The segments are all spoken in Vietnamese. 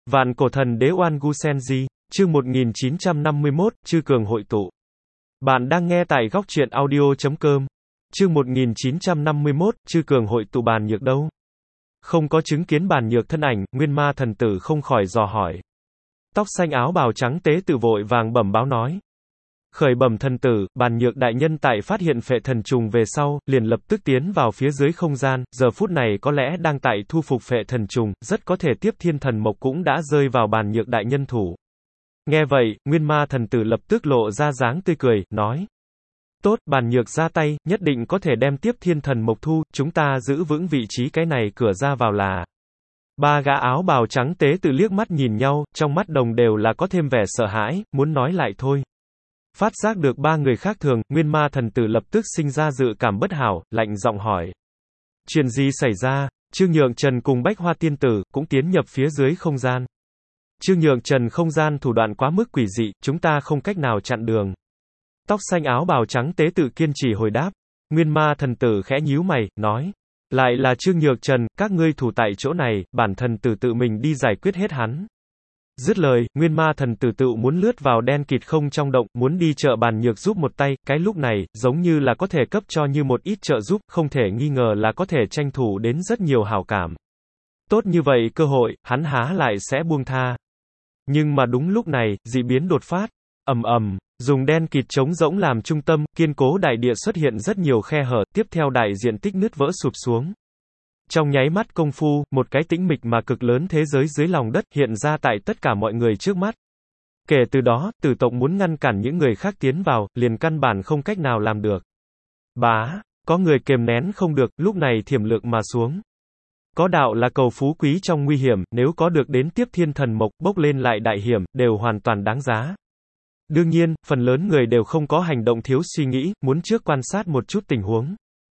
Vạn cổ thần đế Oan Gu Senji, chương 1951, Chư Cường hội tụ. Bạn đang nghe tại góc truyện audio.com. Chương 1951, Chư Cường hội tụ. Bàn Nhược đâu? Không có chứng kiến Bàn Nhược thân ảnh, Nguyên Ma thần tử không khỏi dò hỏi. Tóc xanh áo bào trắng tế tự vội vàng bẩm báo nói. Khởi bẩm thần tử, Bàn Nhược đại nhân tại phát hiện phệ thần trùng về sau, liền lập tức tiến vào phía dưới không gian, giờ phút này có lẽ đang tại thu phục phệ thần trùng, rất có thể tiếp thiên thần mộc cũng đã rơi vào Bàn Nhược đại nhân thủ. Nghe vậy, Nguyên Ma thần tử lập tức lộ ra dáng tươi cười, nói. Tốt, Bàn Nhược ra tay, nhất định có thể đem tiếp thiên thần mộc thu, chúng ta giữ vững vị trí cái này cửa ra vào là. Ba gã áo bào trắng tế tự liếc mắt nhìn nhau, trong mắt đồng đều là có thêm vẻ sợ hãi, muốn nói lại thôi. Phát giác được ba người khác thường, Nguyên Ma thần tử lập tức sinh ra dự cảm bất hảo, lạnh giọng hỏi. Chuyện gì xảy ra? Trương Nhượng Trần cùng Bách Hoa tiên tử, cũng tiến nhập phía dưới không gian. Trương Nhượng Trần không gian thủ đoạn quá mức quỷ dị, chúng ta không cách nào chặn đường. Tóc xanh áo bào trắng tế tự kiên trì hồi đáp. Nguyên Ma thần tử khẽ nhíu mày, nói. Lại là Trương Nhượng Trần, các ngươi thủ tại chỗ này, bản thần tử tự mình đi giải quyết hết hắn. Dứt lời, Nguyên Ma thần tử tự muốn lướt vào đen kịt không trong động, muốn đi trợ Bàn Nhược giúp một tay, cái lúc này, giống như là có thể cấp cho như một ít trợ giúp, không thể nghi ngờ là có thể tranh thủ đến rất nhiều hảo cảm. Tốt như vậy cơ hội, hắn há lại sẽ buông tha. Nhưng mà đúng lúc này, dị biến đột phát. Ầm ầm, dùng đen kịt trống rỗng làm trung tâm, kiên cố đại địa xuất hiện rất nhiều khe hở, tiếp theo đại diện tích nứt vỡ sụp xuống. Trong nháy mắt công phu, một cái tĩnh mịch mà cực lớn thế giới dưới lòng đất hiện ra tại tất cả mọi người trước mắt. Kể từ đó, Tử tộc muốn ngăn cản những người khác tiến vào, liền căn bản không cách nào làm được. Bá, có người kềm nén không được, lúc này thiểm lược mà xuống. Có đạo là cầu phú quý trong nguy hiểm, nếu có được đến tiếp thiên thần mộc, bốc lên lại đại hiểm, đều hoàn toàn đáng giá. Đương nhiên, phần lớn người đều không có hành động thiếu suy nghĩ, muốn trước quan sát một chút tình huống.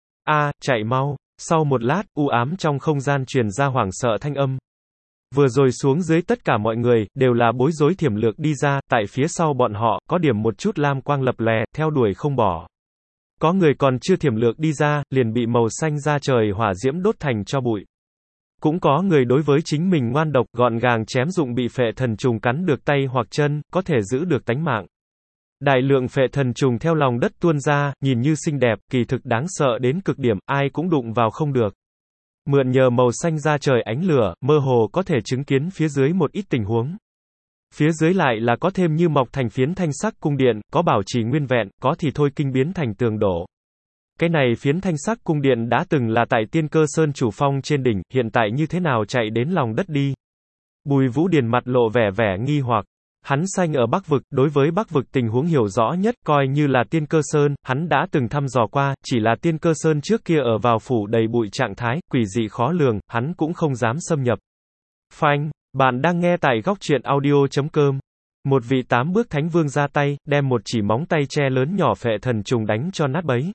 Chạy mau. Sau một lát, u ám trong không gian truyền ra hoảng sợ thanh âm. Vừa rồi xuống dưới tất cả mọi người, đều là bối rối thiểm lược đi ra, tại phía sau bọn họ, có điểm một chút lam quang lập lè, theo đuổi không bỏ. Có người còn chưa thiểm lược đi ra, liền bị màu xanh da trời hỏa diễm đốt thành tro bụi. Cũng có người đối với chính mình ngoan độc, gọn gàng chém dụng bị phệ thần trùng cắn được tay hoặc chân, có thể giữ được tánh mạng. Đại lượng phệ thần trùng theo lòng đất tuôn ra, nhìn như xinh đẹp, kỳ thực đáng sợ đến cực điểm, ai cũng đụng vào không được. Mượn nhờ màu xanh da trời ánh lửa, mơ hồ có thể chứng kiến phía dưới một ít tình huống. Phía dưới lại là có thêm như mọc thành phiến thanh sắc cung điện, có bảo trì nguyên vẹn, có thì thôi kinh biến thành tường đổ. Cái này phiến thanh sắc cung điện đã từng là tại Tiên Cơ Sơn chủ phong trên đỉnh, hiện tại như thế nào chạy đến lòng đất đi? Bùi Vũ Điền mặt lộ vẻ nghi hoặc. Hắn sanh ở Bắc Vực, đối với Bắc Vực tình huống hiểu rõ nhất, coi như là Tiên Cơ Sơn, hắn đã từng thăm dò qua, chỉ là Tiên Cơ Sơn trước kia ở vào phủ đầy bụi trạng thái, quỷ dị khó lường, hắn cũng không dám xâm nhập. Phanh, bạn đang nghe tại góc truyện audio.com. Một vị 8 bước thánh vương ra tay, đem một chỉ móng tay tre lớn nhỏ phệ thần trùng đánh cho nát bấy.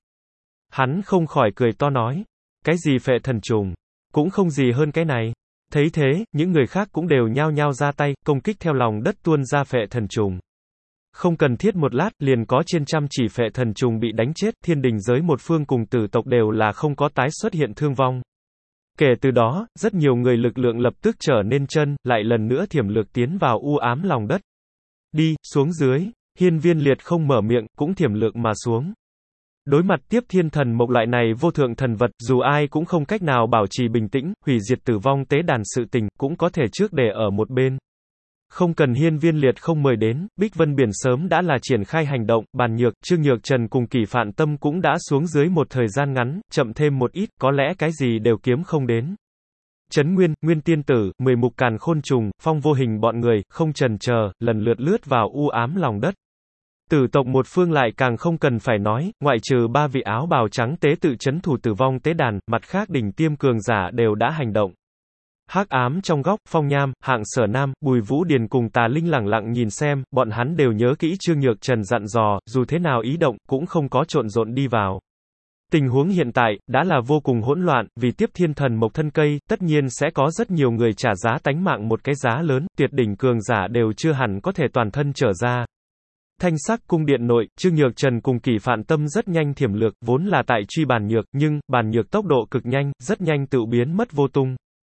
Hắn không khỏi cười to nói, cái gì phệ thần trùng, cũng không gì hơn cái này. Thấy thế, những người khác cũng đều nhao nhao ra tay, công kích theo lòng đất tuôn ra phệ thần trùng. Không cần thiết một lát, liền có trên trăm chỉ phệ thần trùng bị đánh chết, thiên đình giới một phương cùng Tử tộc đều là không có tái xuất hiện thương vong. Kể từ đó, rất nhiều người lực lượng lập tức trở nên chân, lại lần nữa thiểm lược tiến vào u ám lòng đất. Đi, xuống dưới, Hiên Viên Liệt không mở miệng, cũng thiểm lược mà xuống. Đối mặt tiếp thiên thần mộc loại này vô thượng thần vật, dù ai cũng không cách nào bảo trì bình tĩnh, hủy diệt tử vong tế đàn sự tình, cũng có thể trước để ở một bên. Không cần Hiên Viên Liệt không mời đến, Bích Vân Biển sớm đã là triển khai hành động, Bàn Nhược, Trương Nhượng Trần cùng Kỷ Phạn Tâm cũng đã xuống dưới một thời gian ngắn, chậm thêm một ít, có lẽ cái gì đều kiếm không đến. Trấn Nguyên, Nguyên Tiên Tử, 10 mục càn khôn trùng, Phong Vô Hình bọn người, không chần chờ, lần lượt lướt vào u ám lòng đất. Tử tộc một phương lại càng không cần phải nói, ngoại trừ 3 vị áo bào trắng tế tự trấn thủ tử vong tế đàn, mặt khác đỉnh tiêm cường giả đều đã hành động. Hắc ám trong góc, Phong Nham, Hạng Sở Nam, Bùi Vũ Điền cùng Tà Linh lẳng lặng nhìn xem, bọn hắn đều nhớ kỹ Trương Nhượng Trần dặn dò, dù thế nào ý động, cũng không có trộn rộn đi vào. Tình huống hiện tại, đã là vô cùng hỗn loạn, vì tiếp thiên thần mộc thân cây, tất nhiên sẽ có rất nhiều người trả giá tánh mạng một cái giá lớn, tuyệt đỉnh cường giả đều chưa hẳn có thể toàn thân trở ra. Thanh sắc cung điện nội, Trương Nhượng Trần cùng Kỷ Phạn Tâm rất nhanh thiểm lược, vốn là tại truy Bàn Nhược, nhưng, Bàn Nhược tốc độ cực nhanh, rất nhanh tự biến mất vô tung.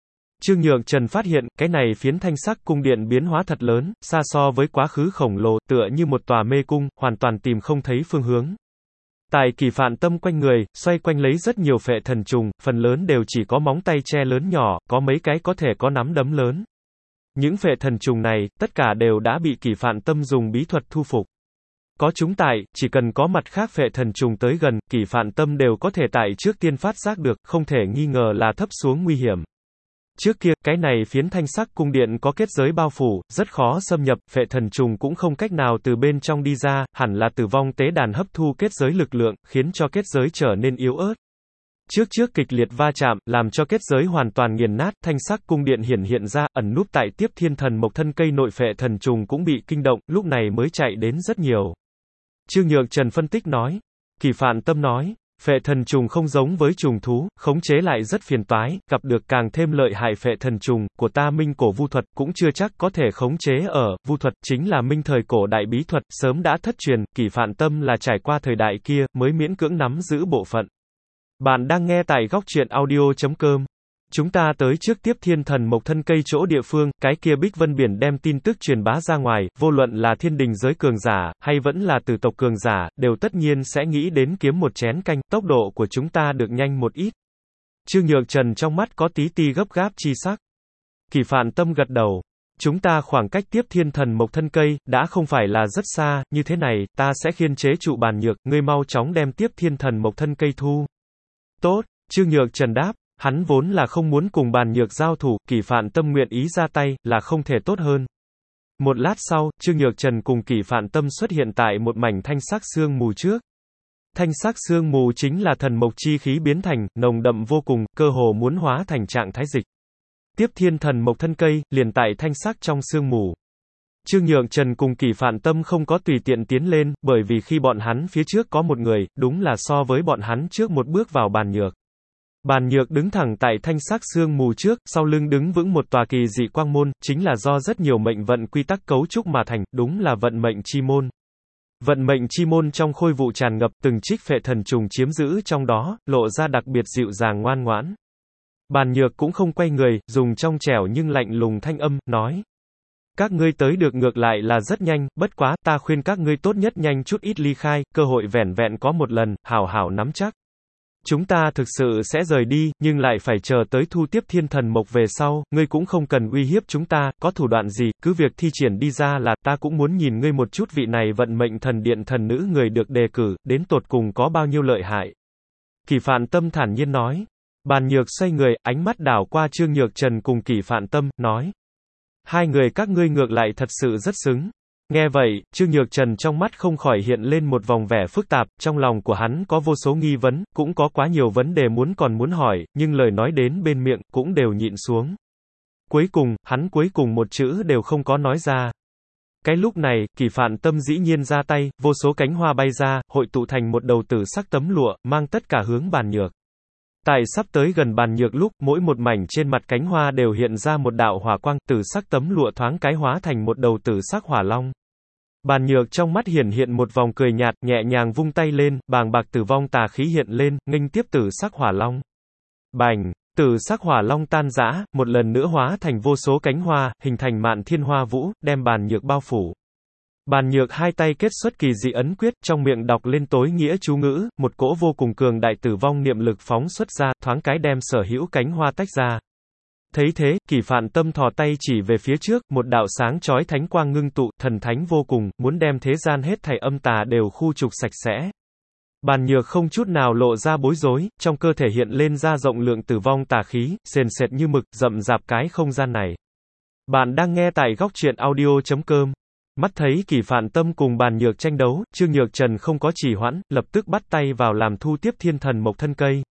Trương Nhược Trần phát hiện, cái này phiến thanh sắc cung điện biến hóa thật lớn, xa so với quá khứ khổng lồ, tựa như một tòa mê cung, hoàn toàn tìm không thấy phương hướng. Tại Kỳ Phạn Tâm quanh người, xoay quanh lấy rất nhiều phệ thần trùng, phần lớn đều chỉ có móng tay tre lớn nhỏ, có mấy cái có thể có nắm đấm lớn. Những phệ thần trùng này, tất cả đều đã bị Kỳ Phạn Tâm dùng bí thuật thu phục. Có chúng tại, chỉ cần có mặt khác phệ thần trùng tới gần, Kỳ Phạn Tâm đều có thể tại trước tiên phát giác được, không thể nghi ngờ là thấp xuống nguy hiểm. Trước kia, cái này phiến thanh sắc cung điện có kết giới bao phủ, rất khó xâm nhập, phệ thần trùng cũng không cách nào từ bên trong đi ra, hẳn là tử vong tế đàn hấp thu kết giới lực lượng, khiến cho kết giới trở nên yếu ớt. Trước kịch liệt va chạm, làm cho kết giới hoàn toàn nghiền nát, thanh sắc cung điện hiện ra, ẩn núp tại Tiếp Thiên Thần Mộc thân cây nội phệ thần trùng cũng bị kinh động, lúc này mới chạy đến rất nhiều. Trương Nhược Trần phân tích nói. Kỳ Phạn Tâm nói. Phệ thần trùng không giống với trùng thú, khống chế lại rất phiền toái, gặp được càng thêm lợi hại phệ thần trùng, của ta Minh cổ vu thuật cũng chưa chắc có thể khống chế ở, vu thuật chính là Minh thời cổ đại bí thuật, sớm đã thất truyền, Kỳ Phạn Tâm là trải qua thời đại kia, mới miễn cưỡng nắm giữ bộ phận. Bạn đang nghe tại góc truyện audio.com. Chúng ta tới trước Tiếp Thiên Thần Mộc thân cây chỗ địa phương, cái kia Bích Vân Biển đem tin tức truyền bá ra ngoài, vô luận là thiên đình giới cường giả, hay vẫn là từ tộc cường giả, đều tất nhiên sẽ nghĩ đến kiếm một chén canh, tốc độ của chúng ta được nhanh một ít. Trương Nhược Trần trong mắt có tí ti gấp gáp chi sắc. Kỳ Phạn Tâm gật đầu. Chúng ta khoảng cách Tiếp Thiên Thần Mộc thân cây, đã không phải là rất xa, như thế này, ta sẽ khiên chế trụ Bàn Nhược, ngươi mau chóng đem Tiếp Thiên Thần Mộc thân cây thu. Tốt, Trương Nhược Trần đáp. Hắn vốn là không muốn cùng Bàn Nhược giao thủ, Kỳ Phạn Tâm nguyện ý ra tay, là không thể tốt hơn. Một lát sau, Trương Nhược Trần cùng Kỳ Phạn Tâm xuất hiện tại một mảnh thanh sắc sương mù trước. Thanh sắc sương mù chính là thần mộc chi khí biến thành, nồng đậm vô cùng, cơ hồ muốn hóa thành trạng thái dịch. Tiếp Thiên Thần Mộc thân cây, liền tại thanh sắc trong sương mù. Trương Nhược Trần cùng Kỳ Phạn Tâm không có tùy tiện tiến lên, bởi vì khi bọn hắn phía trước có một người, đúng là so với bọn hắn trước một bước vào Bàn Nhược. Bàn Nhược đứng thẳng tại thanh sắc sương mù trước, sau lưng đứng vững một tòa kỳ dị quang môn, chính là do rất nhiều mệnh vận quy tắc cấu trúc mà thành, đúng là vận mệnh chi môn. Vận mệnh chi môn trong khôi vụ tràn ngập, từng trích phệ thần trùng chiếm giữ trong đó, lộ ra đặc biệt dịu dàng ngoan ngoãn. Bàn Nhược cũng không quay người, dùng trong trẻo nhưng lạnh lùng thanh âm, nói. Các ngươi tới được ngược lại là rất nhanh, bất quá, ta khuyên các ngươi tốt nhất nhanh chút ít ly khai, cơ hội vẻn vẹn có một lần, hảo hảo nắm chắc. Chúng ta thực sự sẽ rời đi, nhưng lại phải chờ tới thu Tiếp Thiên Thần Mộc về sau, ngươi cũng không cần uy hiếp chúng ta, có thủ đoạn gì, cứ việc thi triển đi ra là, ta cũng muốn nhìn ngươi một chút vị này vận mệnh thần điện thần nữ người được đề cử, đến tột cùng có bao nhiêu lợi hại. Kỳ Phạn Tâm thản nhiên nói. Bàn Nhược xoay người, ánh mắt đảo qua Trương Nhược Trần cùng Kỳ Phạn Tâm, nói. Hai người các ngươi ngược lại thật sự rất xứng. Nghe vậy, Trương Nhược Trần trong mắt không khỏi hiện lên một vòng vẻ phức tạp, trong lòng của hắn có vô số nghi vấn, cũng có quá nhiều vấn đề còn muốn hỏi, nhưng lời nói đến bên miệng, cũng đều nhịn xuống. Cuối cùng, hắn cuối cùng một chữ đều không có nói ra. Cái lúc này, Kỳ Phạn Tâm dĩ nhiên ra tay, vô số cánh hoa bay ra, hội tụ thành một đầu tử sắc tấm lụa, mang tất cả hướng Bàn Nhược. Tại sắp tới gần Bàn Nhược lúc, mỗi một mảnh trên mặt cánh hoa đều hiện ra một đạo hỏa quang, tử sắc tấm lụa thoáng cái hóa thành một đầu tử sắc hỏa long. Bàn Nhược trong mắt hiện một vòng cười nhạt, nhẹ nhàng vung tay lên, bàng bạc tử vong tà khí hiện lên, nghênh tiếp tử sắc hỏa long. Bành, tử sắc hỏa long tan rã, một lần nữa hóa thành vô số cánh hoa, hình thành mạn thiên hoa vũ, đem Bàn Nhược bao phủ. Bàn Nhược hai tay kết xuất kỳ dị ấn quyết, trong miệng đọc lên tối nghĩa chú ngữ, một cỗ vô cùng cường đại tử vong niệm lực phóng xuất ra, thoáng cái đem sở hữu cánh hoa tách ra. Thấy thế, Kỳ Phạn Tâm thò tay chỉ về phía trước, một đạo sáng chói thánh quang ngưng tụ, thần thánh vô cùng, muốn đem thế gian hết thảy âm tà đều khu trục sạch sẽ. Bàn Nhược không chút nào lộ ra bối rối, trong cơ thể hiện lên ra rộng lượng tử vong tà khí, sền sệt như mực, rậm rạp cái không gian này. Bạn đang nghe tại góc truyện audio.com. Mắt thấy Kỳ Phạn Tâm cùng Bàn Nhược tranh đấu, Trương Nhược Trần không có trì hoãn, lập tức bắt tay vào làm thu Tiếp Thiên Thần Mộc thân cây.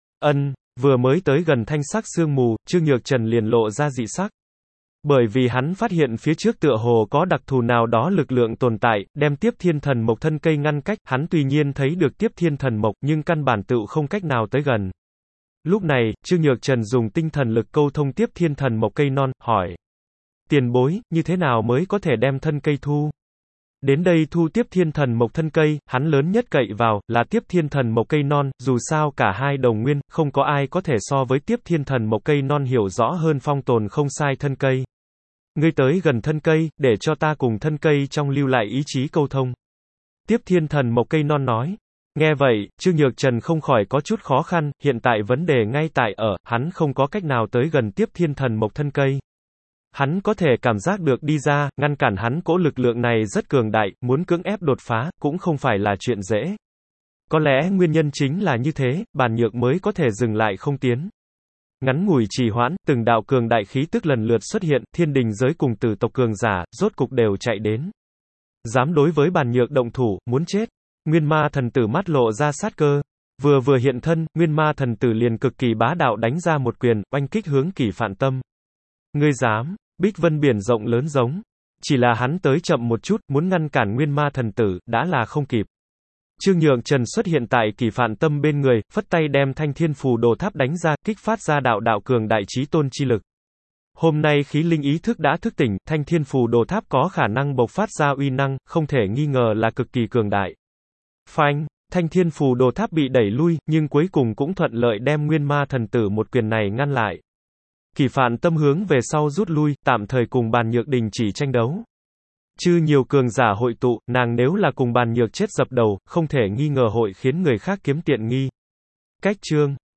Vừa mới tới gần thanh sắc sương mù, Trương Nhược Trần liền lộ ra dị sắc. Bởi vì hắn phát hiện phía trước tựa hồ có đặc thù nào đó lực lượng tồn tại, đem Tiếp Thiên Thần Mộc thân cây ngăn cách, hắn tuy nhiên thấy được Tiếp Thiên Thần Mộc, nhưng căn bản tựu không cách nào tới gần. Lúc này, Trương Nhược Trần dùng tinh thần lực câu thông Tiếp Thiên Thần Mộc cây non, hỏi. Tiền bối, như thế nào mới có thể đem thân cây thu? Đến đây thu tiếp thiên thần mộc thân cây, hắn lớn nhất cậy vào, là tiếp thiên thần mộc cây non, dù sao cả hai đồng nguyên, không có ai có thể so với tiếp thiên thần mộc cây non hiểu rõ hơn phong tồn không sai thân cây. Ngươi tới gần thân cây, để cho ta cùng thân cây trong lưu lại ý chí câu thông. Tiếp thiên thần mộc cây non nói. Nghe vậy, Trương Nhược Trần không khỏi có chút khó khăn, hiện tại vấn đề ngay tại ở, hắn không có cách nào tới gần tiếp thiên thần mộc thân cây. Hắn có thể cảm giác được đi ra, ngăn cản hắn cỗ lực lượng này rất cường đại, muốn cưỡng ép đột phá, cũng không phải là chuyện dễ. Có lẽ nguyên nhân chính là như thế, Bàn Nhược mới có thể dừng lại không tiến. Ngắn ngủi trì hoãn, từng đạo cường đại khí tức lần lượt xuất hiện, thiên đình giới cùng tử tộc cường giả, rốt cục đều chạy đến. Dám đối với Bàn Nhược động thủ, muốn chết. Nguyên ma thần tử mắt lộ ra sát cơ. Vừa hiện thân, Nguyên ma thần tử liền cực kỳ bá đạo đánh ra một quyền, oanh kích hướng Kỷ Phạn Tâm. Ngươi dám, Bích Vân biển rộng lớn giống. Chỉ là hắn tới chậm một chút, muốn ngăn cản Nguyên ma thần tử, đã là không kịp. Trương Nhược Trần xuất hiện tại Kỷ Phạn Tâm bên người, phất tay đem Thanh Thiên Phù Đồ Tháp đánh ra, kích phát ra đạo cường đại chí tôn chi lực. Hôm nay khí linh ý thức đã thức tỉnh, Thanh Thiên Phù Đồ Tháp có khả năng bộc phát ra uy năng, không thể nghi ngờ là cực kỳ cường đại. Phanh, Thanh Thiên Phù Đồ Tháp bị đẩy lui, nhưng cuối cùng cũng thuận lợi đem Nguyên ma thần tử một quyền này ngăn lại. Kỷ Phạn Tâm hướng về sau rút lui, tạm thời cùng Bàn Nhược đình chỉ tranh đấu. Chư nhiều cường giả hội tụ, nàng nếu là cùng Bàn Nhược chết dập đầu, không thể nghi ngờ hội khiến người khác kiếm tiện nghi. Cách chương